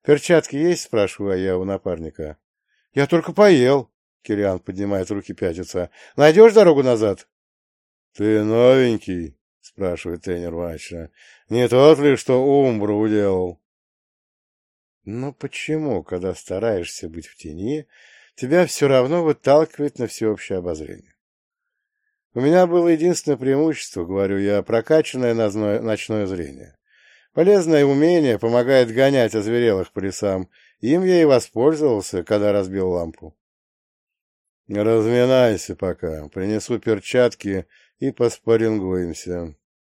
«Перчатки есть?» — спрашиваю я у напарника. «Я только поел». Кириан поднимает руки, пятится. «Найдешь дорогу назад?» «Ты новенький?» — спрашивает тренер матча. «Не тот ли, что Умбру уделал?» «Ну почему, когда стараешься быть в тени, тебя все равно выталкивает на всеобщее обозрение?» «У меня было единственное преимущество, — говорю я, — прокачанное ночное зрение. Полезное умение помогает гонять озверелых по лесам. Им я и воспользовался, когда разбил лампу». «Разминайся пока, принесу перчатки и поспаррингуемся».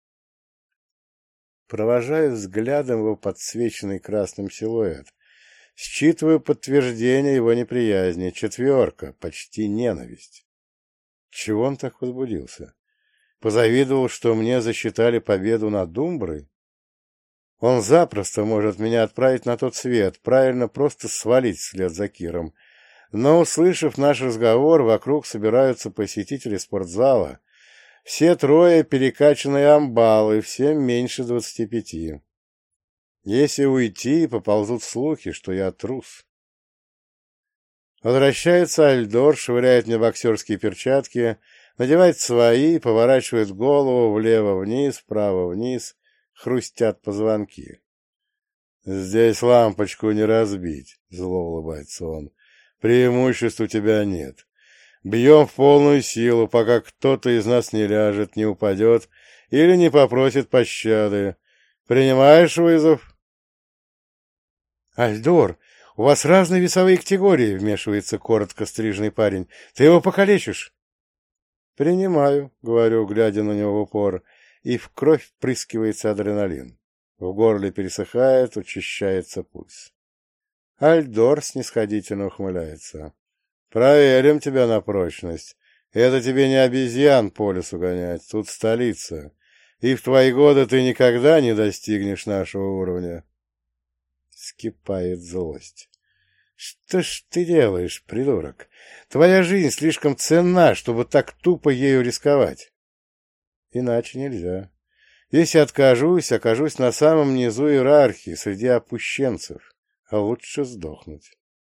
Провожаю взглядом его подсвеченный красным силуэт. Считываю подтверждение его неприязни. 4, почти ненависть. Чего он так возбудился? Позавидовал, что мне засчитали победу над Умброй? Он запросто может меня отправить на тот свет, правильно просто свалить вслед за Киром. Но, услышав наш разговор, вокруг собираются посетители спортзала. Все 3 перекачанные амбалы, всем меньше 25. Если уйти, поползут слухи, что я трус. Возвращается Альдор, швыряет мне боксерские перчатки, надевает свои, поворачивает голову влево-вниз, вправо-вниз, хрустят позвонки. «Здесь лампочку не разбить», — зло улыбается он. «Преимуществ у тебя нет. Бьем в полную силу, пока кто-то из нас не ляжет, не упадет или не попросит пощады. Принимаешь вызов?» «Альдор, у вас разные весовые категории», — вмешивается коротко стриженный парень. «Ты его покалечишь». «Принимаю», — говорю, глядя на него в упор, и в кровь впрыскивается адреналин. В горле пересыхает, учащается пульс. Альдор снисходительно ухмыляется. «Проверим тебя на прочность. Это тебе не обезьян по лесу гонять, тут столица. И в твои годы ты никогда не достигнешь нашего уровня». Вскипает злость. «Что ж ты делаешь, придурок? Твоя жизнь слишком ценна, чтобы так тупо ею рисковать». «Иначе нельзя. Если откажусь, окажусь на самом низу иерархии, среди опущенцев, а лучше сдохнуть».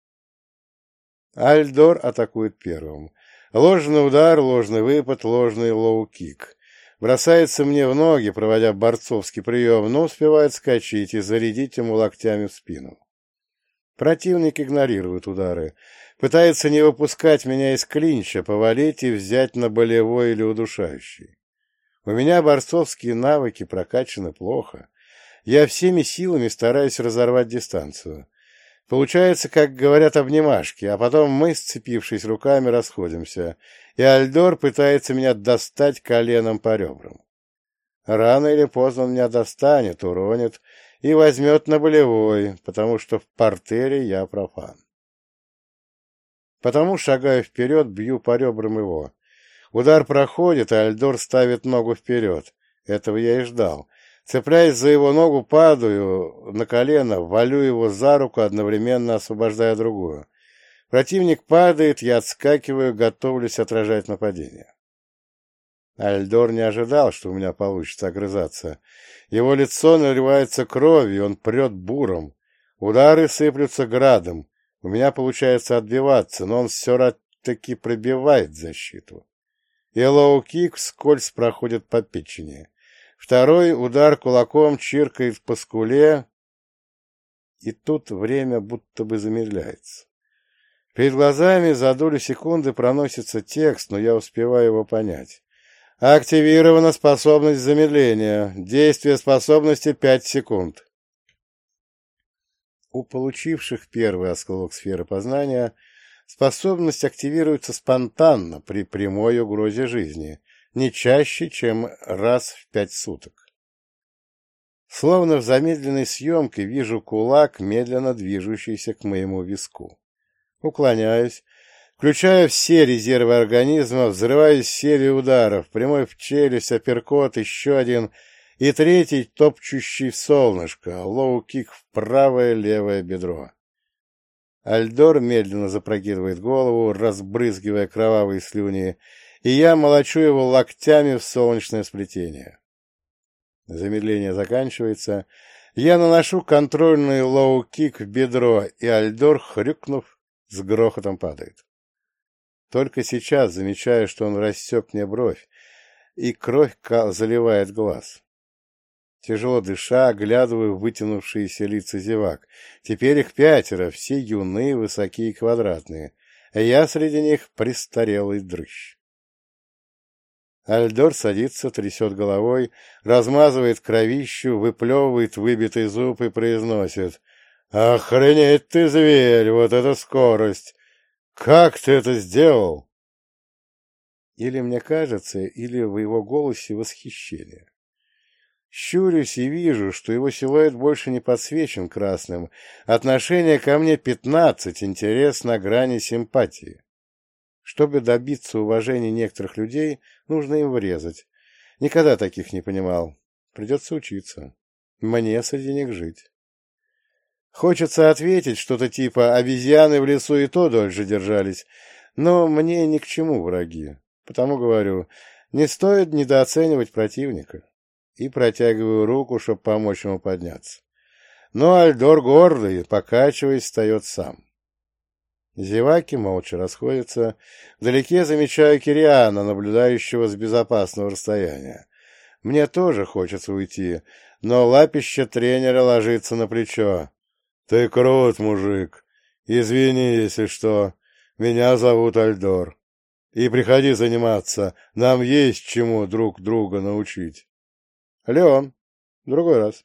Альдор атакует первым. Ложный удар, ложный выпад, ложный лоу-кик. Бросается мне в ноги, проводя борцовский прием, но успевает скачать и зарядить ему локтями в спину. Противник игнорирует удары. Пытается не выпускать меня из клинча, повалить и взять на болевой или удушающий. У меня борцовские навыки прокачаны плохо. Я всеми силами стараюсь разорвать дистанцию. Получается, как говорят, обнимашки, а потом мы, сцепившись руками, расходимся, и Альдор пытается меня достать коленом по ребрам. Рано или поздно он меня достанет, уронит и возьмет на болевой, потому что в партере я профан. Потому шагаю вперед, бью по ребрам его. Удар проходит, и Альдор ставит ногу вперед. Этого я и ждал. Цепляясь за его ногу, падаю на колено, валю его за руку, одновременно освобождая другую. Противник падает, я отскакиваю, готовлюсь отражать нападение. Альдор не ожидал, что у меня получится огрызаться. Его лицо наливается кровью, он прет буром. Удары сыплются градом. У меня получается отбиваться, но он все-таки пробивает защиту. И лоу-кик вскользь проходит по печени. Второй удар кулаком чиркает по скуле, и тут время будто бы замедляется. Перед глазами за долю секунды проносится текст, но я успеваю его понять. Активирована способность замедления. Действие способности 5 секунд. У получивших первый осколок сферы познания способность активируется спонтанно при прямой угрозе жизни, не чаще, чем раз в 5 суток. Словно в замедленной съемке вижу кулак, медленно движущийся к моему виску. Уклоняюсь, включаю все резервы организма, взрываюсь серией ударов, прямой в челюсть, апперкот, еще один, и третий, топчущий в солнышко, лоу-кик в правое левое бедро. Альдор медленно запрокидывает голову, разбрызгивая кровавые слюни, и я молочу его локтями в солнечное сплетение. Замедление заканчивается. Я наношу контрольный лоу-кик в бедро, и Альдор, хрюкнув, с грохотом падает. Только сейчас замечаю, что он рассек мне бровь, и кровь заливает глаз. Тяжело дыша, оглядываю вытянувшиеся лица зевак. Теперь их 5, все юные, высокие и квадратные. А я среди них престарелый дрыщ. Альдор садится, трясет головой, размазывает кровищу, выплевывает выбитый зуб и произносит: «Охренеть ты, зверь, вот это скорость! Как ты это сделал?» Или мне кажется, или в его голосе восхищение. Щурюсь и вижу, что его силуэт больше не подсвечен красным. Отношение ко мне 15, интерес на грани симпатии. Чтобы добиться уважения некоторых людей, нужно им врезать. Никогда таких не понимал. Придется учиться. Мне среди них жить. Хочется ответить что-то типа «обезьяны в лесу и то дольше держались», но мне ни к чему враги. Потому говорю, не стоит недооценивать противника. И протягиваю руку, чтобы помочь ему подняться. Но Альдор гордый, покачиваясь, встает сам. Зеваки молча расходятся. Вдалеке замечаю Кириана, наблюдающего с безопасного расстояния. Мне тоже хочется уйти, но лапище тренера ложится на плечо. «Ты крут, мужик. Извини, если что. Меня зовут Альдор. И приходи заниматься. Нам есть чему друг друга научить». «Леон, другой раз».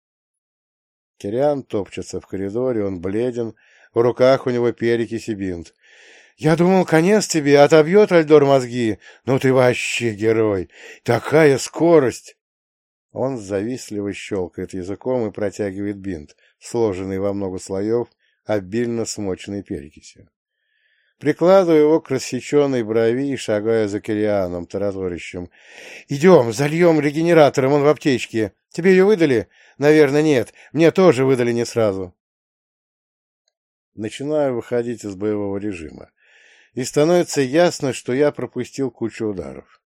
Кириан топчется в коридоре, он бледен, в руках у него перекись и бинт. «Я думал, конец тебе, отобьет Альдор мозги. Ну ты вообще герой! Такая скорость!» Он завистливо щелкает языком и протягивает бинт, сложенный во много слоев, обильно смоченный перекисью. Прикладываю его к рассеченной брови и шагаю за Кирианом, тараторящим. «Идем, зальем регенератором, он в аптечке. Тебе ее выдали?» «Наверное, нет. Мне тоже выдали не сразу». Начинаю выходить из боевого режима. И становится ясно, что я пропустил кучу ударов.